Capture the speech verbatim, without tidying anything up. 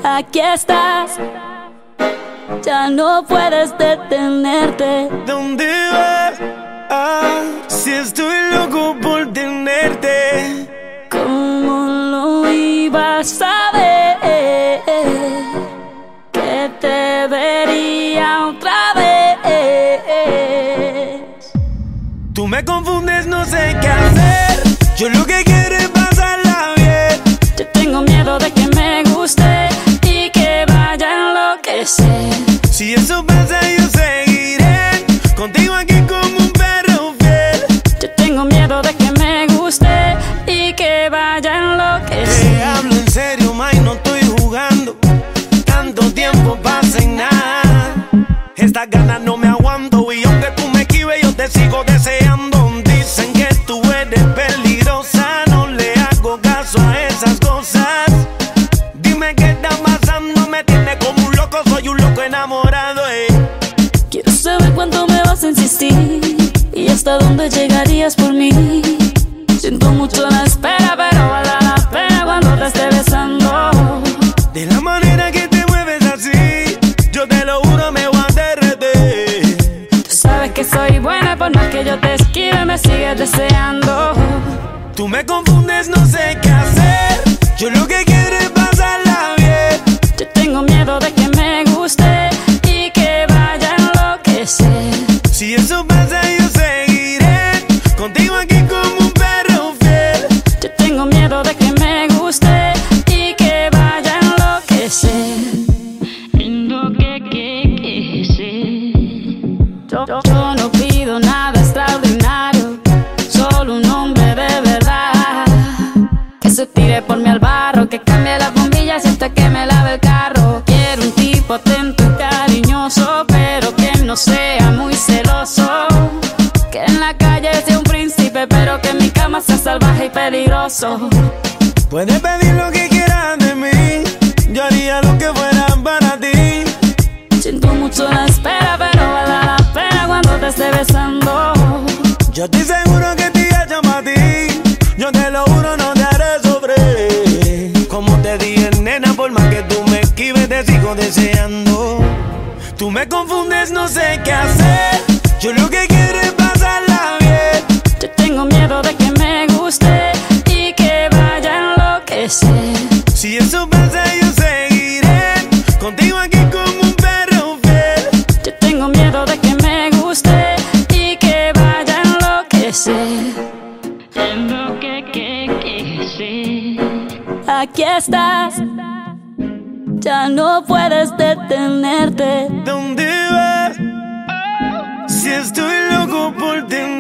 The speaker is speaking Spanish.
Aquí estás, ya no puedes detenerte. ¿Dónde vas? Ah, si estoy loco por tenerte. ¿Cómo lo ibas a ver? Que te vería otra vez. Tú me confundes, no sé qué hacer. Yo lo que quiero es pasarla bien. Yo tengo miedo de que me guste y que vaya a enloquecer. Si eso pasa yo seguiré contigo aquí como un perro fiel. Yo tengo miedo de que me guste y que vaya a enloquecer. Te hablo en serio, ma, y no estoy jugando. Tanto tiempo pasa y nada. Estas ganas no me aguanto y aunque tú me esquives yo te sigo deseando. Dicen que tú eres peligrosa, no le hago caso a esas cosas. Dime qué está pasando, me tiene como un loco, soy un loco enamorado, eh. Quiero saber cuánto me vas a insistir y hasta dónde llegarías por mí. Siento mucho la espera, pero vale la pena cuando te esté besando. De la manera que te mueves así, yo te lo juro me voy a derretir. Tú sabes que soy buena y por más que yo te esquive me sigues deseando. Tú me confundes, no sé qué hacer. Yo lo que quiero es pasarla bien. Yo tengo miedo de que me guste y que vaya a enloquecer. Si eso pasa yo seguiré contigo aquí como un perro fiel. Yo tengo miedo de que me guste y que vaya a enloquecer. Yo, yo, yo no pido nada extraordinario, solo un hombre de verdad que se tire por mí al barro, que cambie las bombillas y hasta que me lave el carro. Quiero un tipo atento y cariñoso, pero que no sea muy celoso. Que en la calle sea un príncipe, pero que en mi cama sea salvaje y peligroso. Puedes pedir lo que quieras de mí, yo haría lo que fuera para ti. Siento mucho la espera, pero vale la pena cuando te esté besando. Yo estoy seguro que te hecho para ti. Yo te lo juro, no te haré sufrir. Como te dije, nena, por más que tú me esquives, te sigo deseando. Tú me confundes, no sé qué hacer. Yo lo que quiero es pasarla bien. Yo tengo miedo de que me guste y que vaya a enloquecer. Si eso pasa yo seguiré contigo aquí como un perro fiel. Yo tengo miedo de que me guste y que vaya a enloquecer. Aquí estás, ya no puedes detenerte. ¿Dónde vas? Si estoy loco por tenerte.